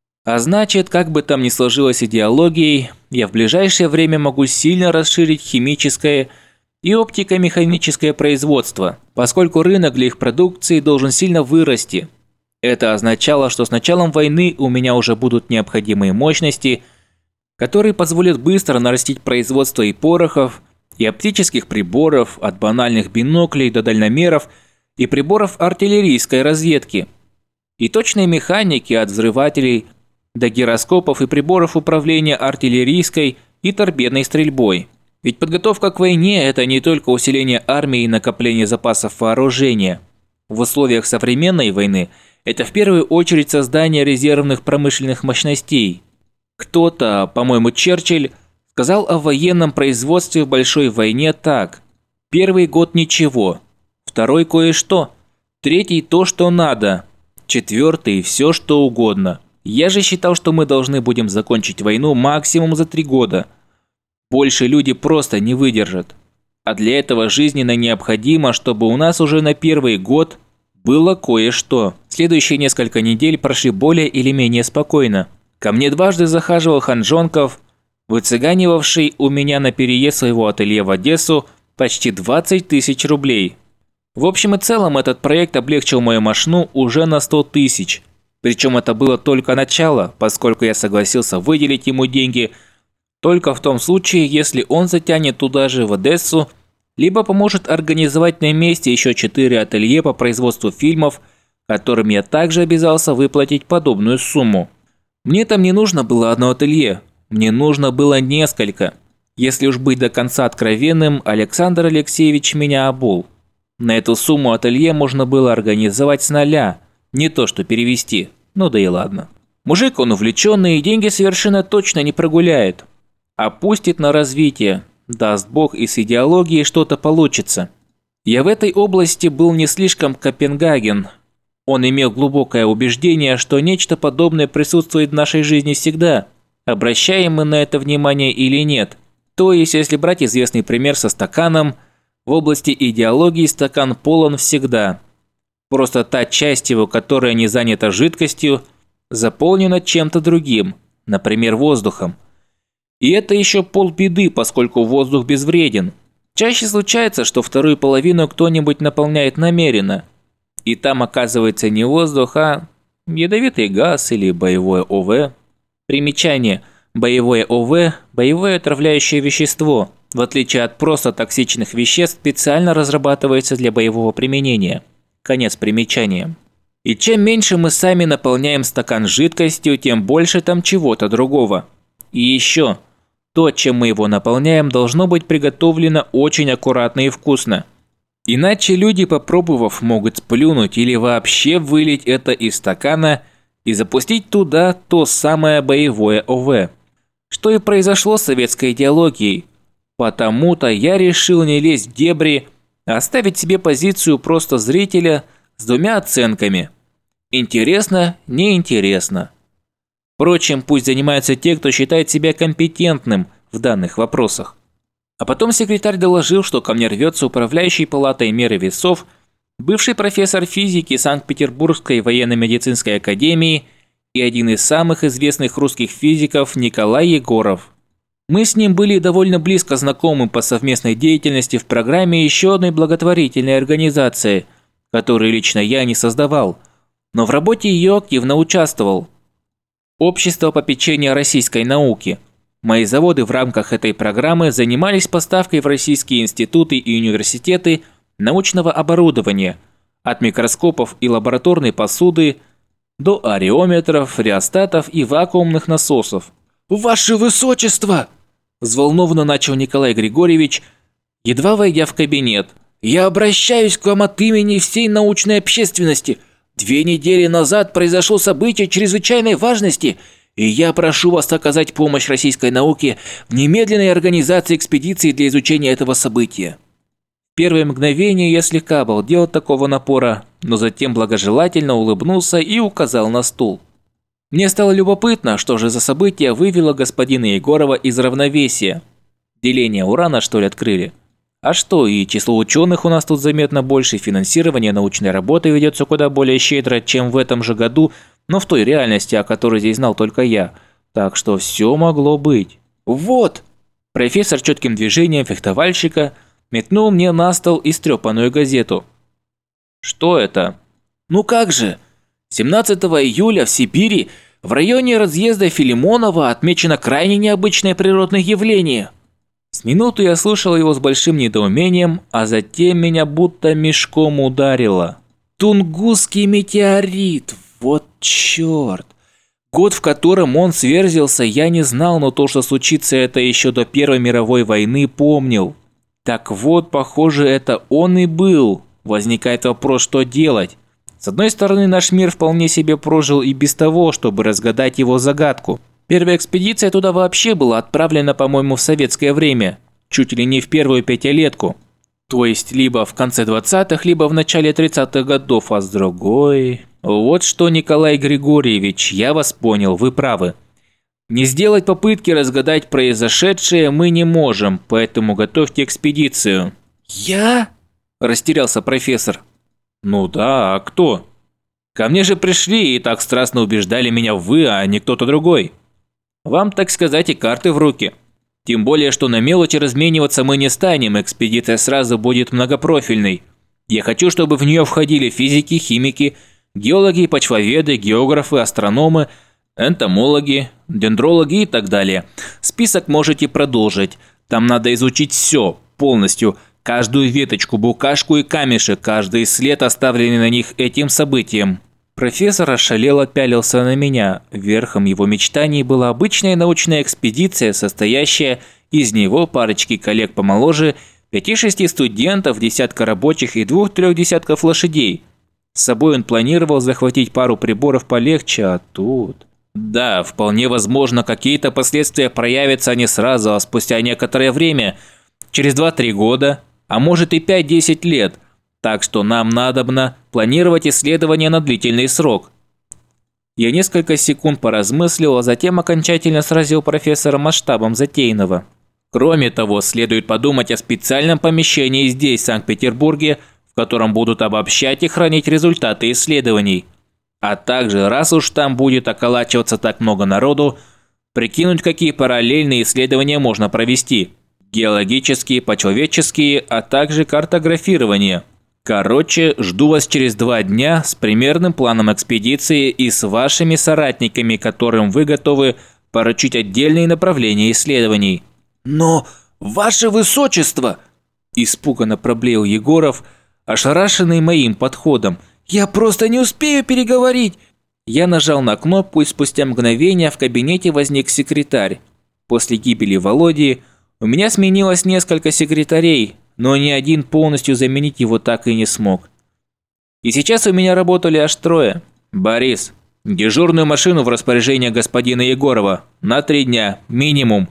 А значит, как бы там ни сложилось идеологией, я в ближайшее время могу сильно расширить химическое и оптико-механическое производство, поскольку рынок для их продукции должен сильно вырасти. Это означало, что с началом войны у меня уже будут необходимые мощности, которые позволят быстро нарастить производство и порохов, и оптических приборов, от банальных биноклей до дальномеров, и приборов артиллерийской разведки, и точной механики от взрывателей до гироскопов и приборов управления артиллерийской и торпедной стрельбой. Ведь подготовка к войне – это не только усиление армии и накопление запасов вооружения. В условиях современной войны это в первую очередь создание резервных промышленных мощностей. Кто-то, по-моему, Черчилль, сказал о военном производстве в большой войне так: первый год ничего, второй кое-что, третий то, что надо, четвертый все, что угодно. Я же считал, что мы должны будем закончить войну максимум за три года. Больше люди просто не выдержат. А для этого жизненно необходимо, чтобы у нас уже на первый год было кое-что. Следующие несколько недель прошли более или менее спокойно. Ко мне дважды захаживал Ханжонков, выцыганивавший у меня на переезд своего ателье в Одессу почти двадцать тысяч рублей. В общем и целом этот проект облегчил мою мошну уже на сто тысяч. Причем это было только начало, поскольку я согласился выделить ему деньги только в том случае, если он затянет туда же в Одессу, либо поможет организовать на месте еще четыре ателье по производству фильмов, которым я также обязался выплатить подобную сумму. Мне там не нужно было одно ателье, мне нужно было несколько. Если уж быть до конца откровенным, Александр Алексеевич меня обул. На эту сумму ателье можно было организовать с нуля, не то что перевести, ну да и ладно. Мужик он увлеченный и деньги совершенно точно не прогуляет. Опустит на развитие, даст бог и с идеологией что-то получится. Я в этой области был не слишком Копенгаген. Он имел глубокое убеждение, что нечто подобное присутствует в нашей жизни всегда, обращаем мы на это внимание или нет. То есть, если брать известный пример со стаканом, в области идеологии стакан полон всегда. Просто та часть его, которая не занята жидкостью, заполнена чем-то другим, например, воздухом. И это еще полбеды, поскольку воздух безвреден. Чаще случается, что вторую половину кто-нибудь наполняет намеренно. И там оказывается не воздух, а ядовитый газ или боевое ОВ. Примечание. Боевое ОВ – боевое отравляющее вещество. В отличие от просто токсичных веществ, специально разрабатывается для боевого применения. Конец примечания. И чем меньше мы сами наполняем стакан жидкостью, тем больше там чего-то другого. И еще. То, чем мы его наполняем, должно быть приготовлено очень аккуратно и вкусно. Иначе люди, попробовав, могут сплюнуть или вообще вылить это из стакана и запустить туда то самое боевое ОВ. Что и произошло с советской идеологией. Потому-то я решил не лезть в дебри, а оставить себе позицию просто зрителя с двумя оценками. Интересно, неинтересно. Впрочем, пусть занимаются те, кто считает себя компетентным в данных вопросах. А потом секретарь доложил, что ко мне рвется управляющий палатой меры весов, бывший профессор физики Санкт-Петербургской военно-медицинской академии и один из самых известных русских физиков Николай Егоров. Мы с ним были довольно близко знакомы по совместной деятельности в программе еще одной благотворительной организации, которую лично я не создавал, но в работе ее активно участвовал. Общество попечения российской науки. Мои заводы в рамках этой программы занимались поставкой в российские институты и университеты научного оборудования, от микроскопов и лабораторной посуды до ареометров, реостатов и вакуумных насосов. «Ваше Высочество!» – взволнованно начал Николай Григорьевич, едва войдя в кабинет. «Я обращаюсь к вам от имени всей научной общественности. Две недели назад произошло событие чрезвычайной важности, и я прошу вас оказать помощь российской науке в немедленной организации экспедиции для изучения этого события». В первое мгновение я слегка обалдел от такого напора, но затем благожелательно улыбнулся и указал на стул. Мне стало любопытно, что же за событие вывело господина Егорова из равновесия. Деление урана, что ли, открыли? А что, и число ученых у нас тут заметно больше, финансирование научной работы ведется куда более щедро, чем в этом же году, но в той реальности, о которой здесь знал только я. Так что все могло быть. «Вот!» Профессор четким движением фехтовальщика метнул мне на стол истрепанную газету. «Что это?» «Ну как же! семнадцатого июля в Сибири в районе разъезда Филимонова отмечено крайне необычное природное явление». С минуту я слушал его с большим недоумением, а затем меня будто мешком ударило. Тунгусский метеорит, вот черт! Год, в котором он сверзился, я не знал, но то, что случится это еще до Первой мировой войны, помнил. Так вот, похоже, это он и был. Возникает вопрос, что делать? С одной стороны, наш мир вполне себе прожил и без того, чтобы разгадать его загадку. Первая экспедиция туда вообще была отправлена, по-моему, в советское время, чуть ли не в первую пятилетку. То есть, либо в конце двадцатых, либо в начале тридцатых годов, а с другой... Вот что, Николай Григорьевич, я вас понял, вы правы. Не сделать попытки разгадать произошедшее мы не можем, поэтому готовьте экспедицию. «Я?» – растерялся профессор. «Ну да, а кто? Ко мне же пришли и так страстно убеждали меня вы, а не кто-то другой. Вам, так сказать, и карты в руки. Тем более, что на мелочи размениваться мы не станем, экспедиция сразу будет многопрофильной. Я хочу, чтобы в нее входили физики, химики, геологи, почвоведы, географы, астрономы, энтомологи, дендрологи и так далее. Список можете продолжить. Там надо изучить все, полностью. Каждую веточку, букашку и камешек, каждый след, оставленный на них этим событием». Профессор ошалело пялился на меня. Верхом его мечтаний была обычная научная экспедиция, состоящая из него, парочки коллег помоложе, пяти-шести студентов, десятка рабочих и двух-трех десятков лошадей. С собой он планировал захватить пару приборов полегче, а тут... Да, вполне возможно, какие-то последствия проявятся не сразу, а спустя некоторое время, через два-три года, а может и пять-десять лет. Так что нам надобно планировать исследования на длительный срок. Я несколько секунд поразмыслил, а затем окончательно сразил профессора масштабом затеянного. Кроме того, следует подумать о специальном помещении здесь, в Санкт-Петербурге, в котором будут обобщать и хранить результаты исследований. А также, раз уж там будет околачиваться так много народу, прикинуть, какие параллельные исследования можно провести. Геологические, почвоведческие, а также картографирование. Короче, жду вас через два дня с примерным планом экспедиции и с вашими соратниками, которым вы готовы поручить отдельные направления исследований. «Но, ваше высочество!» – испуганно проблеял Егоров, ошарашенный моим подходом. «Я просто не успею переговорить!» Я нажал на кнопку, и спустя мгновение в кабинете возник секретарь. После гибели Володи у меня сменилось несколько секретарей, но ни один полностью заменить его так и не смог. И сейчас у меня работали аж трое. Борис, дежурную машину в распоряжение господина Егорова. На три дня, минимум.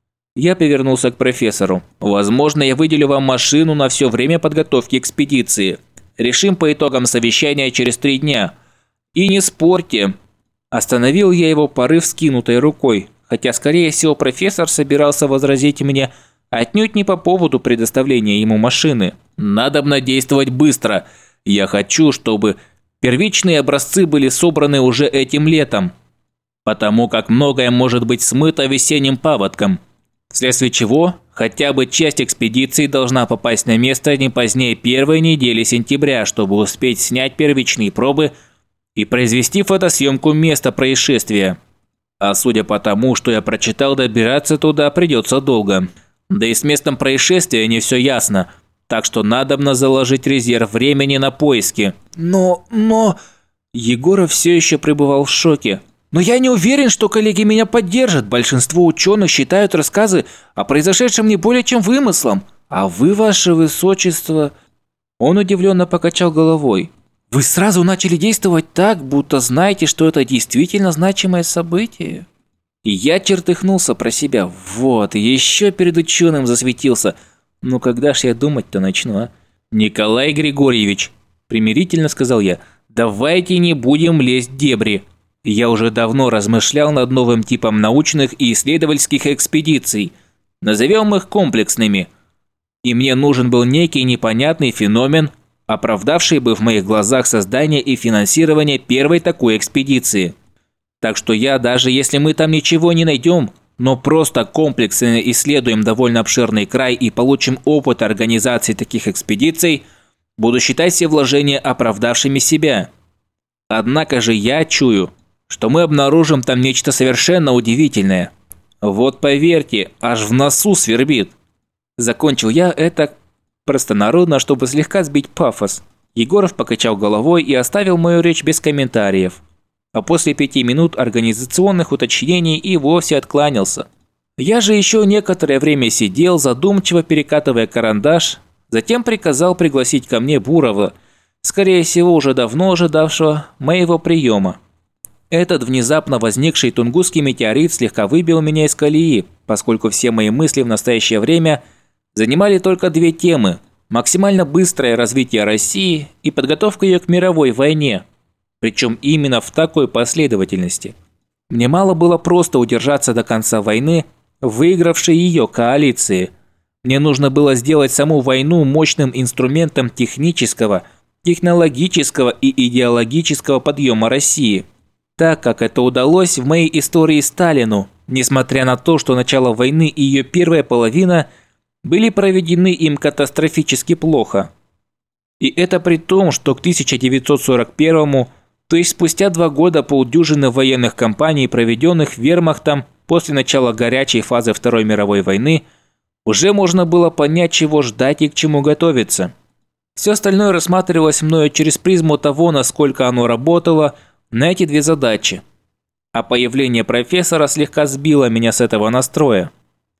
Я повернулся к профессору. Возможно, я выделю вам машину на все время подготовки экспедиции. Решим по итогам совещания через три дня. И не спорьте. Остановил я его порыв скинутой рукой, хотя, скорее всего, профессор собирался возразить мне отнюдь не по поводу предоставления ему машины. Надобно действовать быстро. Я хочу, чтобы первичные образцы были собраны уже этим летом, потому как многое может быть смыто весенним паводком. Вследствие чего, хотя бы часть экспедиции должна попасть на место не позднее первой недели сентября, чтобы успеть снять первичные пробы и произвести фотосъемку места происшествия. А судя по тому, что я прочитал, добираться туда придется долго. Да и с местом происшествия не все ясно, так что надобно заложить резерв времени на поиски. Но, но... Егоров все еще пребывал в шоке. Но я не уверен, что коллеги меня поддержат. Большинство ученых считают рассказы о произошедшем не более чем вымыслом. А вы, ваше высочество... Он удивленно покачал головой. Вы сразу начали действовать так, будто знаете, что это действительно значимое событие. И я чертыхнулся про себя. Вот, еще перед ученым засветился. Ну когда ж я думать-то начну, а? Николай Григорьевич, примирительно сказал я, давайте не будем лезть в дебри. Я уже давно размышлял над новым типом научных и исследовательских экспедиций. Назовем их комплексными. И мне нужен был некий непонятный феномен, оправдавший бы в моих глазах создание и финансирование первой такой экспедиции. Так что я, даже если мы там ничего не найдем, но просто комплексно исследуем довольно обширный край и получим опыт организации таких экспедиций, буду считать все вложения оправдавшими себя. Однако же я чую, что мы обнаружим там нечто совершенно удивительное. Вот поверьте, аж в носу свербит. Закончил я это простонародно, чтобы слегка сбить пафос. Егоров покачал головой и оставил мою речь без комментариев. А после пяти минут организационных уточнений и вовсе откланялся. Я же еще некоторое время сидел, задумчиво перекатывая карандаш, затем приказал пригласить ко мне Бурова, скорее всего уже давно ожидавшего моего приема. Этот внезапно возникший тунгусский метеорит слегка выбил меня из колеи, поскольку все мои мысли в настоящее время занимали только две темы – максимально быстрое развитие России и подготовка ее к мировой войне, причем именно в такой последовательности. Мне мало было просто удержаться до конца войны, выигравшей ее коалиции. Мне нужно было сделать саму войну мощным инструментом технического, технологического и идеологического подъема России. Так как это удалось в моей истории Сталину, несмотря на то, что начало войны и ее первая половина были проведены им катастрофически плохо. И это при том, что к тысяча девятьсот сорок первому, то есть спустя два года полдюжины военных кампаний, проведенных вермахтом после начала горячей фазы Второй мировой войны, уже можно было понять, чего ждать и к чему готовиться. Все остальное рассматривалось мною через призму того, насколько оно работало на эти две задачи. А появление профессора слегка сбило меня с этого настроя.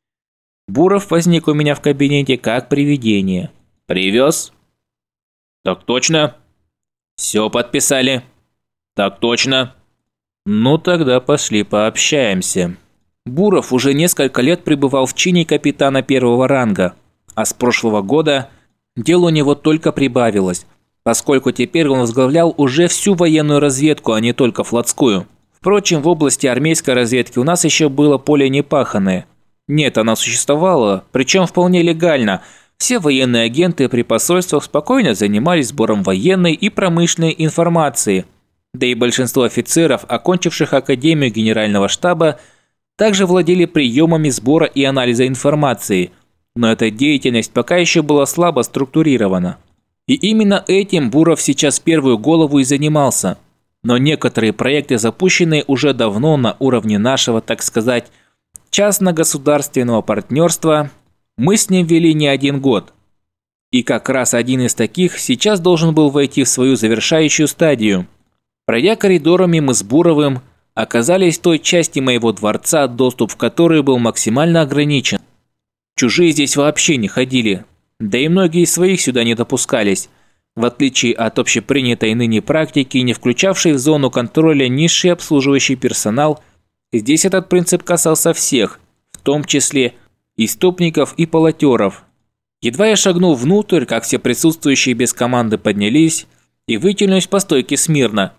Буров возник у меня в кабинете как привидение. «Привез?» «Так точно». «Все подписали?» «Так точно». «Ну тогда пошли пообщаемся». Буров уже несколько лет пребывал в чине капитана первого ранга, а с прошлого года дел у него только прибавилось, поскольку теперь он возглавлял уже всю военную разведку, а не только флотскую. Впрочем, в области армейской разведки у нас еще было поле непаханное. Нет, она существовала, причем вполне легально. Все военные агенты при посольствах спокойно занимались сбором военной и промышленной информации. Да и большинство офицеров, окончивших Академию Генерального штаба, также владели приемами сбора и анализа информации, но эта деятельность пока еще была слабо структурирована. И именно этим Буров сейчас в первую голову и занимался. Но некоторые проекты, запущенные уже давно на уровне нашего, так сказать, частно-государственного партнерства, мы с ним вели не один год. И как раз один из таких сейчас должен был войти в свою завершающую стадию. Пройдя коридорами, мы с Буровым оказались в той части моего дворца, доступ в которой был максимально ограничен. Чужие здесь вообще не ходили. Да и многие из своих сюда не допускались, в отличие от общепринятой ныне практики, не включавшей в зону контроля низший обслуживающий персонал. Здесь этот принцип касался всех, в том числе истопников и полотеров. Едва я шагнул внутрь, как все присутствующие без команды поднялись и вытянулись по стойке смирно.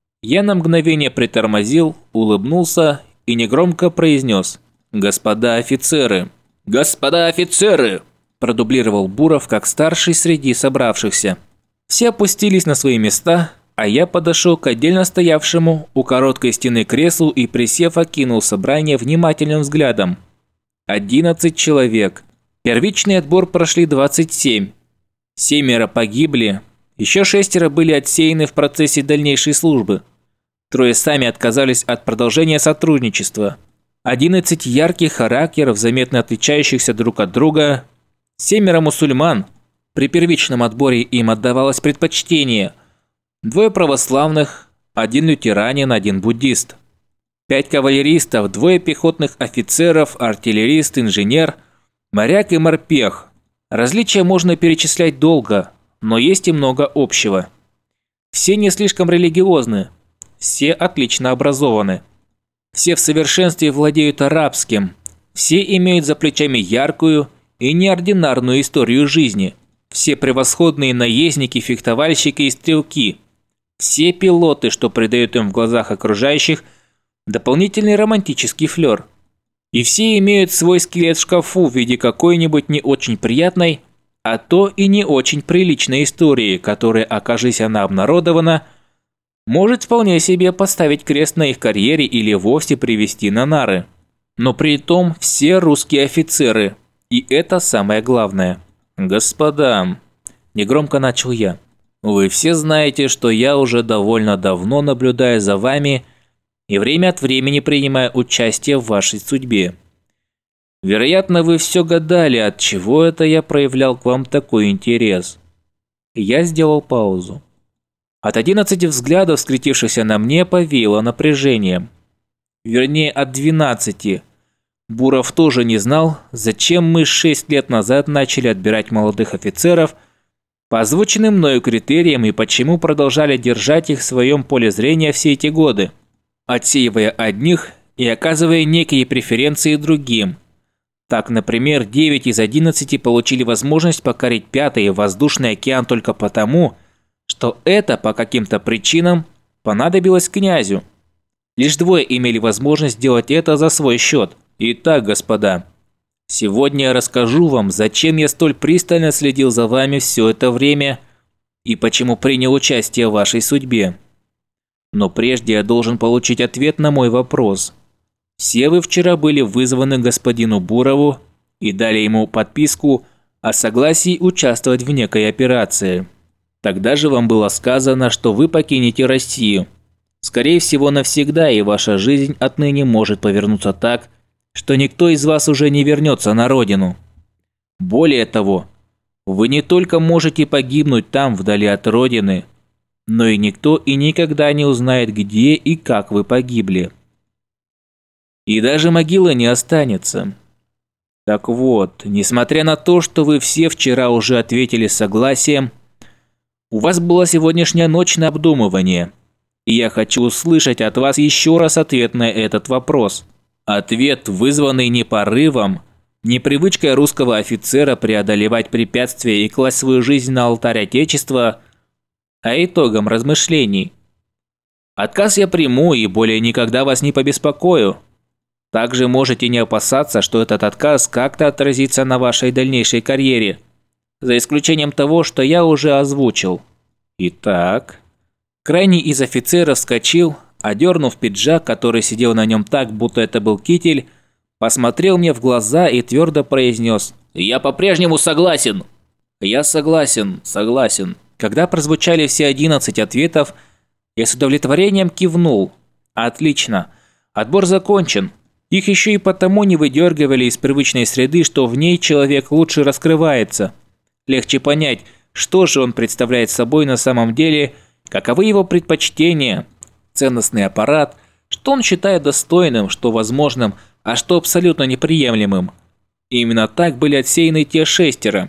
Я на мгновение притормозил, улыбнулся и негромко произнес: «Господа офицеры!» «Господа офицеры!» – продублировал Буров, как старший среди собравшихся. Все опустились на свои места, а я подошел к отдельно стоявшему у короткой стены креслу и, присев, окинул собрание внимательным взглядом. Одиннадцать человек. Первичный отбор прошли двадцать семь. Семеро погибли, еще шестеро были отсеяны в процессе дальнейшей службы. Трое сами отказались от продолжения сотрудничества. Одиннадцать ярких характеров, заметно отличающихся друг от друга. Семеро мусульман. При первичном отборе им отдавалось предпочтение. Двое православных, один лютеранин, один буддист. Пять кавалеристов, двое пехотных офицеров, артиллерист, инженер, моряк и морпех. Различия можно перечислять долго, но есть и много общего. Все не слишком религиозны, все отлично образованы. Все в совершенстве владеют арабским, все имеют за плечами яркую и неординарную историю жизни. Все превосходные наездники, фехтовальщики и стрелки. Все пилоты, что придают им в глазах окружающих дополнительный романтический флёр. И все имеют свой скелет в шкафу в виде какой-нибудь не очень приятной, а то и не очень приличной истории, которая, окажись она обнародована, может вполне себе поставить крест на их карьере или вовсе привести на нары. Но при том все русские офицеры, и это самое главное. «Господа», – негромко начал я, – «вы все знаете, что я уже довольно давно наблюдаю за вами и время от времени принимаю участие в вашей судьбе. Вероятно, вы все гадали, от чего это я проявлял к вам такой интерес». Я сделал паузу. От одиннадцати взглядов, вскрестившихся на мне, повеяло напряжением. Вернее, от двенадцати. Буров тоже не знал, зачем мы шесть лет назад начали отбирать молодых офицеров по озвученным мною критериям и почему продолжали держать их в своем поле зрения все эти годы, отсеивая одних и оказывая некие преференции другим. Так, например, девять из одиннадцати получили возможность покорить пятый воздушный океан только потому, что это по каким-то причинам понадобилось князю. Лишь двое имели возможность сделать это за свой счет. Итак, господа, сегодня я расскажу вам, зачем я столь пристально следил за вами все это время и почему принял участие в вашей судьбе. Но прежде я должен получить ответ на мой вопрос. Все вы вчера были вызваны к господину Бурову и дали ему подписку о согласии участвовать в некой операции. Тогда же вам было сказано, что вы покинете Россию. Скорее всего, навсегда, и ваша жизнь отныне может повернуться так, что никто из вас уже не вернется на родину. Более того, вы не только можете погибнуть там, вдали от родины, но и никто и никогда не узнает, где и как вы погибли. И даже могила не останется. Так вот, несмотря на то, что вы все вчера уже ответили согласием, у вас была сегодняшняя ночь на обдумывание, и я хочу услышать от вас еще раз ответ на этот вопрос. Ответ, вызванный не порывом, не привычкой русского офицера преодолевать препятствия и класть свою жизнь на алтарь Отечества, а итогом размышлений. Отказ я приму и более никогда вас не побеспокою. Также можете не опасаться, что этот отказ как-то отразится на вашей дальнейшей карьере, за исключением того, что я уже озвучил. Итак, крайний из офицеров вскочил, одернув пиджак, который сидел на нем так, будто это был китель, посмотрел мне в глаза и твердо произнес: «Я по-прежнему согласен!» «Я согласен, согласен». Когда прозвучали все одиннадцать ответов, я с удовлетворением кивнул. «Отлично. Отбор закончен. Их еще и потому не выдергивали из привычной среды, что в ней человек лучше раскрывается. Легче понять, что же он представляет собой на самом деле, каковы его предпочтения, ценностный аппарат, что он считает достойным, что возможным, а что абсолютно неприемлемым. И именно так были отсеяны те шестеро.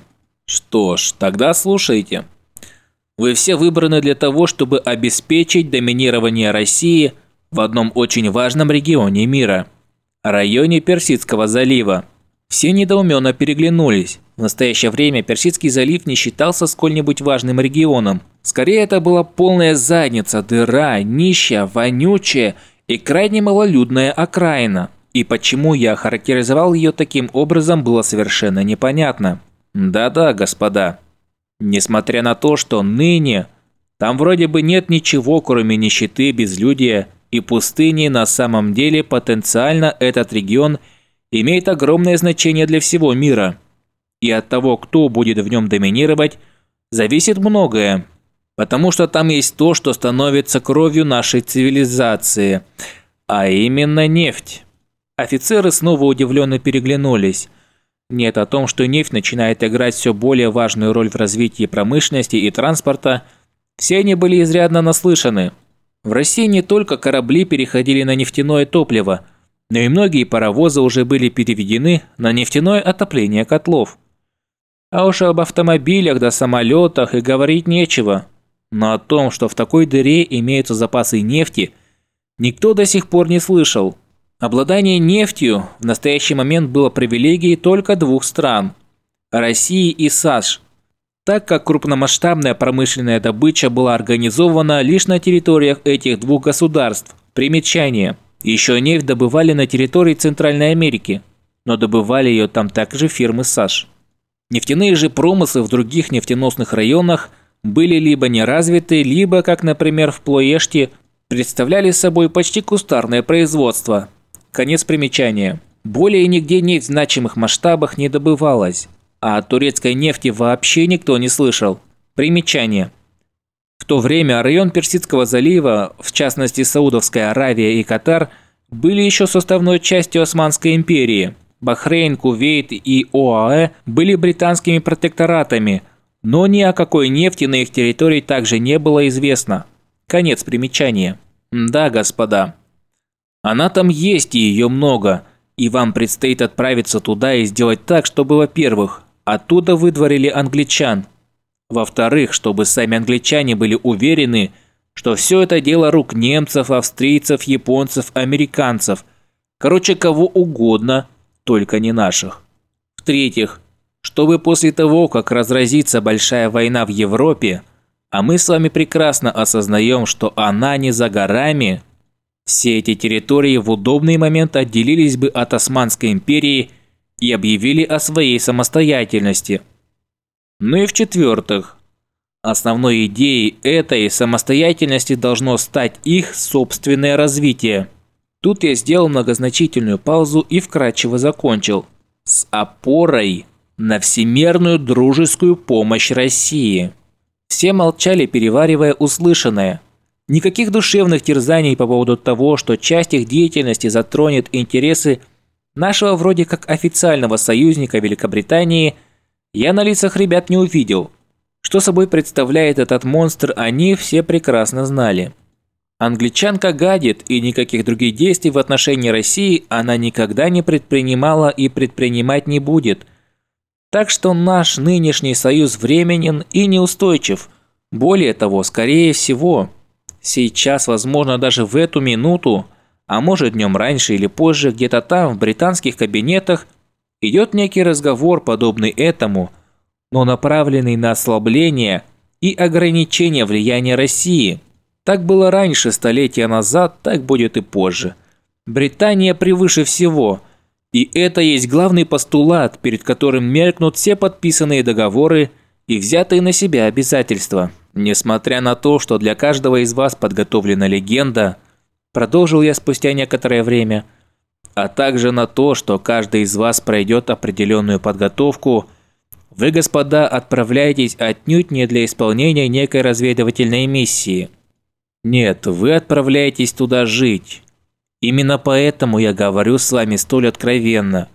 Что ж, тогда слушайте. Вы все выбраны для того, чтобы обеспечить доминирование России в одном очень важном регионе мира – районе Персидского залива. Все недоуменно переглянулись. В настоящее время Персидский залив не считался сколь-нибудь важным регионом. Скорее, это была полная задница, дыра, нищая, вонючая и крайне малолюдная окраина. И почему я охарактеризовал ее таким образом, было совершенно непонятно. Да-да, господа. Несмотря на то, что ныне там вроде бы нет ничего, кроме нищеты, безлюдия и пустыни, на самом деле потенциально этот регион имеет огромное значение для всего мира. И от того, кто будет в нем доминировать, зависит многое. Потому что там есть то, что становится кровью нашей цивилизации, а именно нефть. Офицеры снова удивленно переглянулись. Нет, о том, что нефть начинает играть все более важную роль в развитии промышленности и транспорта, все они были изрядно наслышаны. В России не только корабли переходили на нефтяное топливо, но и многие паровозы уже были переведены на нефтяное отопление котлов. А уж об автомобилях да самолетах и говорить нечего. Но о том, что в такой дыре имеются запасы нефти, никто до сих пор не слышал. Обладание нефтью в настоящий момент было привилегией только двух стран – России и САШ, так как крупномасштабная промышленная добыча была организована лишь на территориях этих двух государств. Примечание. Еще нефть добывали на территории Центральной Америки, но добывали ее там также фирмы САШ. Нефтяные же промыслы в других нефтеносных районах были либо неразвиты, либо, как, например, в Плоеште, представляли собой почти кустарное производство. Конец примечания. Более нигде нефть в значимых масштабах не добывалась, а о турецкой нефти вообще никто не слышал. Примечание. В то время район Персидского залива, в частности Саудовская Аравия и Катар, были еще составной частью Османской империи. Бахрейн, Кувейт и ОАЭ были британскими протекторатами, но ни о какой нефти на их территории также не было известно. Конец примечания. Да, господа. Она там есть, и ее много, и вам предстоит отправиться туда и сделать так, чтобы, во-первых, оттуда выдворили англичан, во-вторых, чтобы сами англичане были уверены, что все это дело рук немцев, австрийцев, японцев, американцев, короче, кого угодно, только не наших. В-третьих, чтобы после того, как разразится большая война в Европе, а мы с вами прекрасно осознаем, что она не за горами, все эти территории в удобный момент отделились бы от Османской империи и объявили о своей самостоятельности. Ну и в-четвертых, основной идеей этой самостоятельности должно стать их собственное развитие. Тут я сделал многозначительную паузу и вкратчиво закончил. С опорой на всемирную дружескую помощь России. Все молчали, переваривая услышанное. Никаких душевных терзаний по поводу того, что часть их деятельности затронет интересы нашего вроде как официального союзника Великобритании, я на лицах ребят не увидел. Что собой представляет этот монстр, они все прекрасно знали. Англичанка гадит, и никаких других действий в отношении России она никогда не предпринимала и предпринимать не будет. Так что наш нынешний союз временен и неустойчив. Более того, скорее всего, сейчас, возможно, даже в эту минуту, а может днем раньше или позже, где-то там, в британских кабинетах, идет некий разговор, подобный этому, но направленный на ослабление и ограничение влияния России. Так было раньше, столетия назад, так будет и позже. Британия превыше всего, и это есть главный постулат, перед которым меркнут все подписанные договоры и взятые на себя обязательства. Несмотря на то, что для каждого из вас подготовлена легенда, продолжил я спустя некоторое время, а также на то, что каждый из вас пройдет определенную подготовку, вы, господа, отправляетесь отнюдь не для исполнения некой разведывательной миссии. Нет, вы отправляетесь туда жить. Именно поэтому я говорю с вами столь откровенно.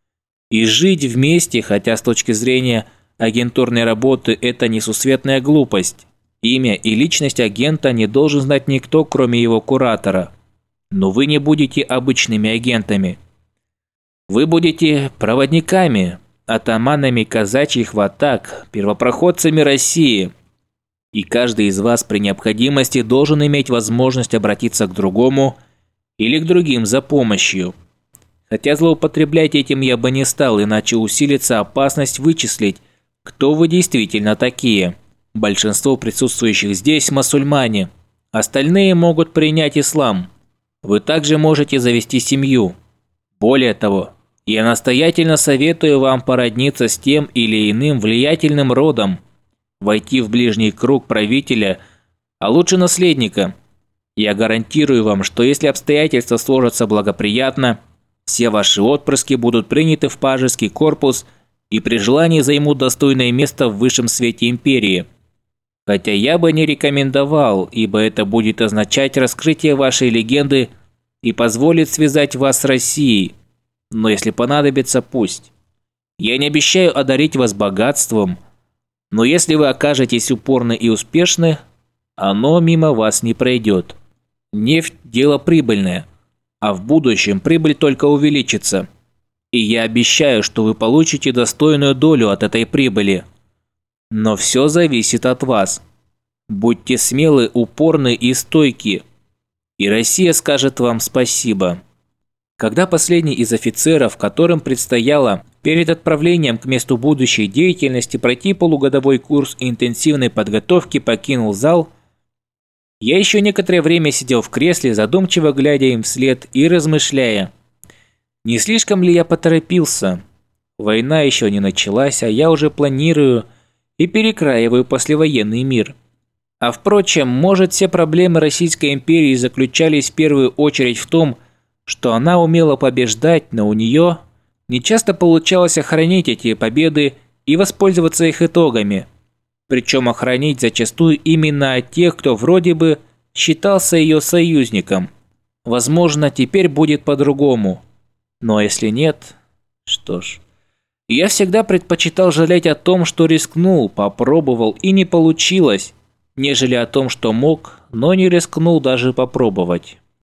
И жить вместе, хотя с точки зрения агентурной работы это несусветная глупость. Имя и личность агента не должен знать никто, кроме его куратора. Но вы не будете обычными агентами. Вы будете проводниками, атаманами казачьих ватаг, первопроходцами России. И каждый из вас при необходимости должен иметь возможность обратиться к другому или к другим за помощью. Хотя злоупотреблять этим я бы не стал, иначе усилится опасность вычислить, кто вы действительно такие. Большинство присутствующих здесь мусульмане, остальные могут принять ислам. Вы также можете завести семью. Более того, я настоятельно советую вам породниться с тем или иным влиятельным родом, войти в ближний круг правителя, а лучше наследника. Я гарантирую вам, что если обстоятельства сложатся благоприятно, все ваши отпрыски будут приняты в пажеский корпус и при желании займут достойное место в высшем свете империи. Хотя я бы не рекомендовал, ибо это будет означать раскрытие вашей легенды и позволит связать вас с Россией. Но если понадобится, пусть. Я не обещаю одарить вас богатством, но если вы окажетесь упорны и успешны, оно мимо вас не пройдет. Нефть – дело прибыльное, а в будущем прибыль только увеличится. И я обещаю, что вы получите достойную долю от этой прибыли. Но все зависит от вас. Будьте смелы, упорны и стойки, и Россия скажет вам спасибо. Когда последний из офицеров, которым предстояло перед отправлением к месту будущей деятельности пройти полугодовой курс интенсивной подготовки, покинул зал, я еще некоторое время сидел в кресле, задумчиво глядя им вслед и размышляя, не слишком ли я поторопился. Война еще не началась, а я уже планирую и перекраиваю послевоенный мир. А впрочем, может, все проблемы Российской империи заключались в первую очередь в том, что она умела побеждать, но у нее не часто получалось охранить эти победы и воспользоваться их итогами. Причем охранить зачастую именно от тех, кто вроде бы считался ее союзником. Возможно, теперь будет по-другому. Но если нет, что ж. Я всегда предпочитал жалеть о том, что рискнул, попробовал и не получилось, нежели о том, что мог, но не рискнул даже попробовать.